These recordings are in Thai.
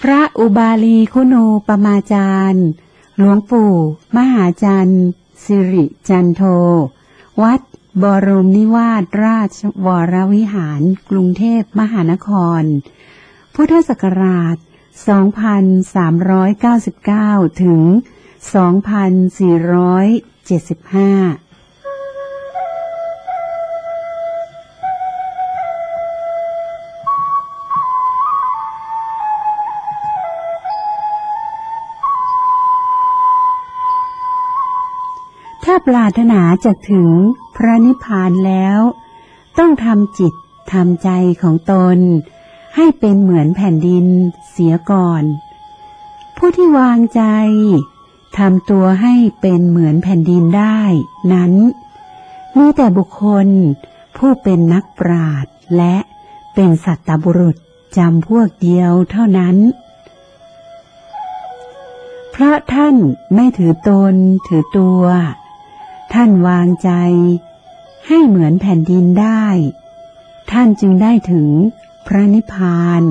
พระอุบาลีคุณูปมาจารย์หลวงปู่มหาจันทร์สิริจันโทวัดบรมนิวาสราชวรวิหารกรุงเทพมหานครพุทธศักราช2399ถึง2475ถ้าปรารถนาจะถึงพระนิพพานแล้วต้องทำจิตทำใจของตนให้เป็นเหมือนแผ่นดินเสียก่อนผู้ที่วางใจทำตัวให้เป็นเหมือนแผ่นดินได้นั้นมีแต่บุคคลผู้เป็นนักปราชญ์และเป็นสัตตบุรุษจำพวกเดียวเท่านั้นเพราะท่านไม่ถือตนถือตัวท่านวางใจให้เหมือนแผ่นดินได้ท่านจึงได้ถึงพระนิพพาน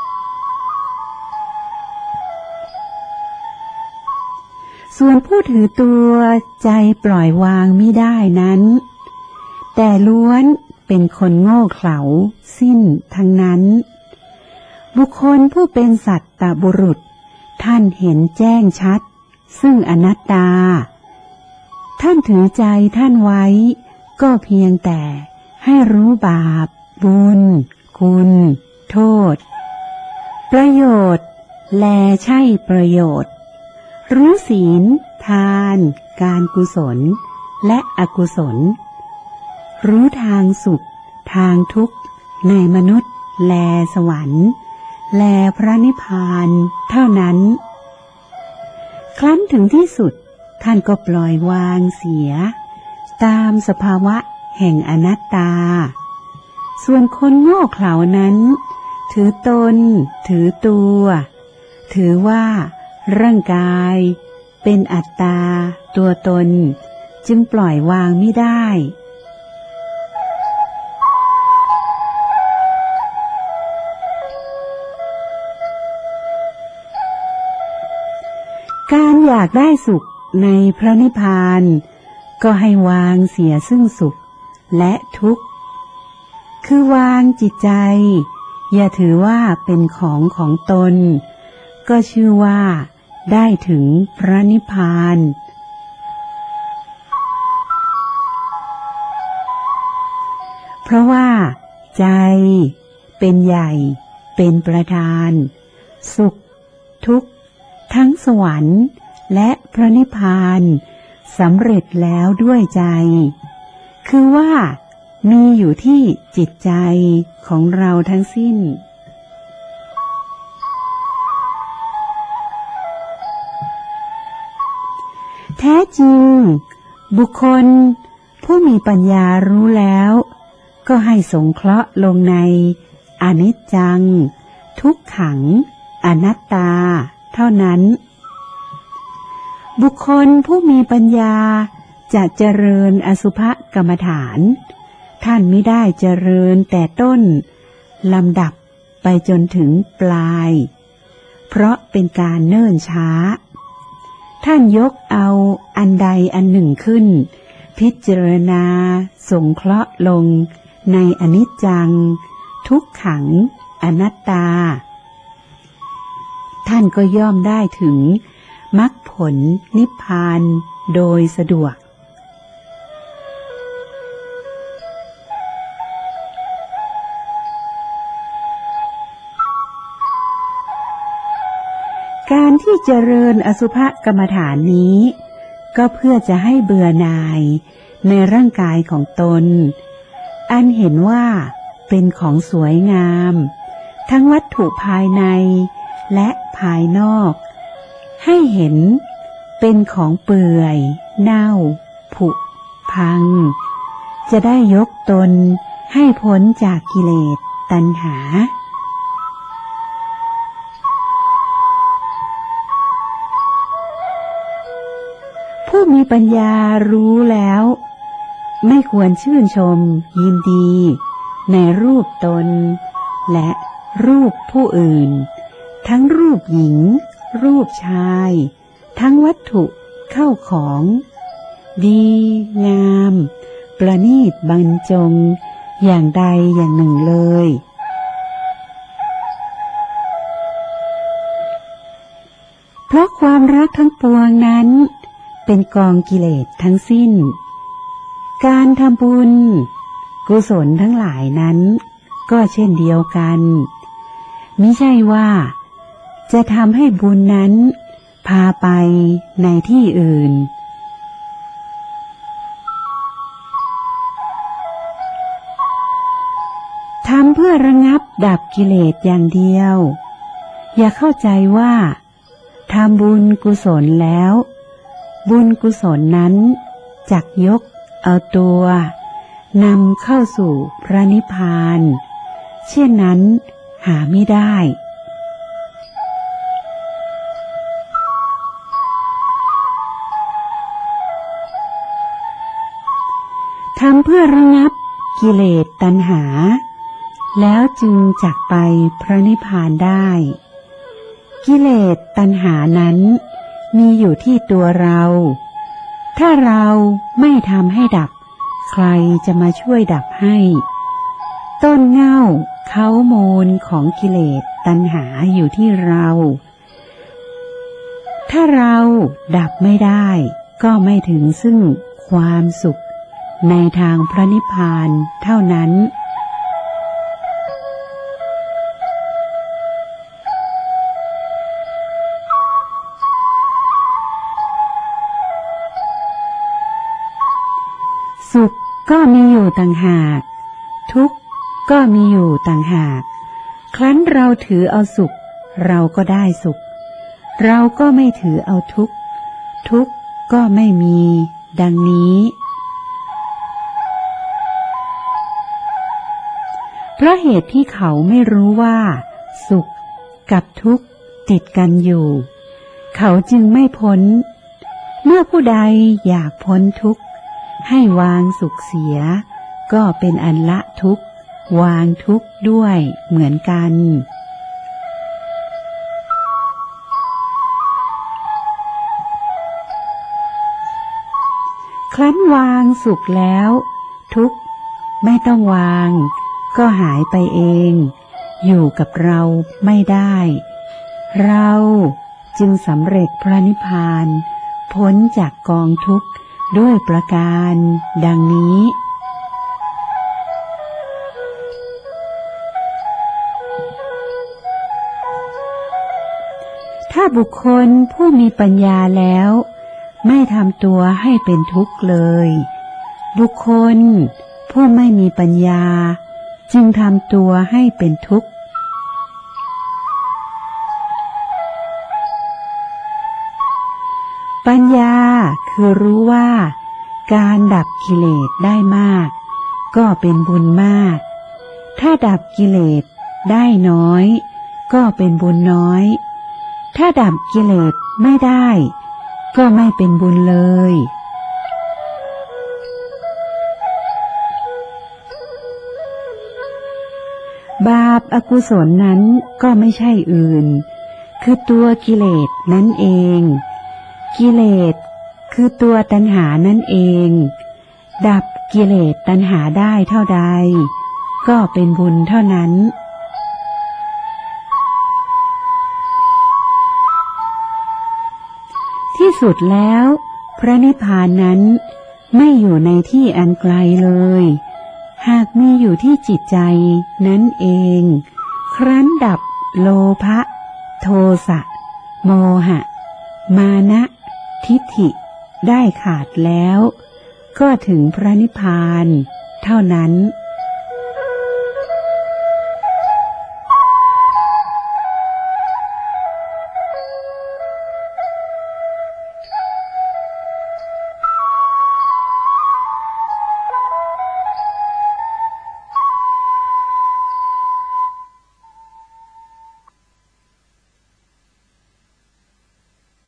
ส่วนผู้ถือตัวใจปล่อยวางมิได้นั้นแต่ล้วนเป็นคนโง่เขลาสิ้นทั้งนั้นบุคคลผู้เป็นสัตตบุรุษท่านเห็นแจ้งชัดซึ่งอนัตตาท่านถือใจท่านไว้ก็เพียงแต่ให้รู้บาปบุญคุณโทษประโยชน์แลใช่ประโยชน์รู้ศีลทานการกุศลและอกุศลรู้ทางสุขทางทุกข์ในมนุษย์แลสวรรค์แลพระนิพพานเท่านั้นครั้นถึงที่สุดท่านก็ปล่อยวางเสียตามสภาวะแห่งอนัตตาส่วนคนโง่เขลานั้นถือตนถือตัวถือว่าร่างกายเป็นอัตตาตัวตนจึงปล่อยวางไม่ได้การอยากได้สุขในพระนิพพานก็ให้วางเสียซึ่งสุขและทุกข์คือวางจิตใจอย่าถือว่าเป็นของตนก็ชื่อว่าได้ถึงพระนิพพานเพราะว่าใจเป็นใหญ่เป็นประธานสุขทุกข์ทั้งสวรรค์และพระนิพพานสำเร็จแล้วด้วยใจคือว่ามีอยู่ที่จิตใจของเราทั้งสิ้นแท้จริงบุคคลผู้มีปัญญารู้แล้วก็ให้สงเคราะห์ลงในอนิจจังทุกขังอนัตตาเท่านั้นบุคคลผู้มีปัญญาจะเจริญอสุภกรรมฐานท่านไม่ได้เจริญแต่ต้นลำดับไปจนถึงปลายเพราะเป็นการเนิ่นช้าท่านยกเอาอันใดอันหนึ่งขึ้นพิจารณาสงเคราะห์ลงในอนิจจังทุกขังอนัตตาท่านก็ย่อมได้ถึงมรรคผลนิพพานโดยสะดวกการที่เจริญอสุภกรรมฐานนี้ก็เพื่อจะให้เบื่อหน่ายในร่างกายของตนอันเห็นว่าเป็นของสวยงามทั้งวัตถุภายในและภายนอกให้เห็นเป็นของเปื่อยเน่าผุพังจะได้ยกตนให้พ้นจากกิเลสตัณหาผู้มีปัญญารู้แล้วไม่ควรชื่นชมยินดีในรูปตนและรูปผู้อื่นทั้งรูปหญิงรูปชายทั้งวัตถุเข้าของดีงามประณีตบรรจงอย่างใดอย่างหนึ่งเลยเพราะความรักทั้งปวงนั้นเป็นกองกิเลสทั้งสิ้นการทำบุญกุศลทั้งหลายนั้นก็เช่นเดียวกันมิใช่ว่าจะทำให้บุญนั้นพาไปในที่อื่นทำเพื่อระงับดับกิเลสอย่างเดียวอย่าเข้าใจว่าทำบุญกุศลแล้วบุญกุศลนั้นจักยกเอาตัวนำเข้าสู่พระนิพพานเช่นนั้นหาไม่ได้ทำเพื่อระงับกิเลสตัณหาแล้วจึงจักไปพระนิพพานได้กิเลสตัณหานั้นมีอยู่ที่ตัวเราถ้าเราไม่ทำให้ดับใครจะมาช่วยดับให้ต้นเหง้าเค้าโมนของกิเลสตัณหาอยู่ที่เราถ้าเราดับไม่ได้ก็ไม่ถึงซึ่งความสุขในทางพระนิพพานเท่านั้นสุขก็มีอยู่ต่างหากทุกข์ก็มีอยู่ต่างหากครั้นเราถือเอาสุขเราก็ได้สุขเราก็ไม่ถือเอาทุกข์ทุกข์ก็ไม่มีดังนี้เพราะเหตุที่เขาไม่รู้ว่าสุขกับทุกข์ติดกันอยู่เขาจึงไม่พ้นเมื่อผู้ใดอยากพ้นทุกข์ให้วางสุขเสียก็เป็นอันละทุกข์วางทุกข์ด้วยเหมือนกันครั้นวางสุขแล้วทุกข์ไม่ต้องวางก็หายไปเองอยู่กับเราไม่ได้เราจึงสำเร็จพระนิพพานพ้นจากกองทุกข์ด้วยประการดังนี้ถ้าบุคคลผู้มีปัญญาแล้วไม่ทำตัวให้เป็นทุกข์เลยบุคคลผู้ไม่มีปัญญาจึงทำตัวให้เป็นทุกข์ปัญญาคือรู้ว่าการดับกิเลสได้มากก็เป็นบุญมากถ้าดับกิเลสได้น้อยก็เป็นบุญน้อยถ้าดับกิเลสไม่ได้ก็ไม่เป็นบุญเลยบาปอกุศลนั้นก็ไม่ใช่อื่นคือตัวกิเลสนั่นเองกิเลสคือตัวตัณหานั่นเองดับกิเลสตัณหาได้เท่าใดก็เป็นบุญเท่านั้นที่สุดแล้วพระนิพพานนั้นไม่อยู่ในที่อันไกลเลยหากมีอยู่ที่จิตใจนั่นเองครั้นดับโลภะโทสะโมหะมานะทิฏฐิได้ขาดแล้วก็ถึงพระนิพพานเท่านั้น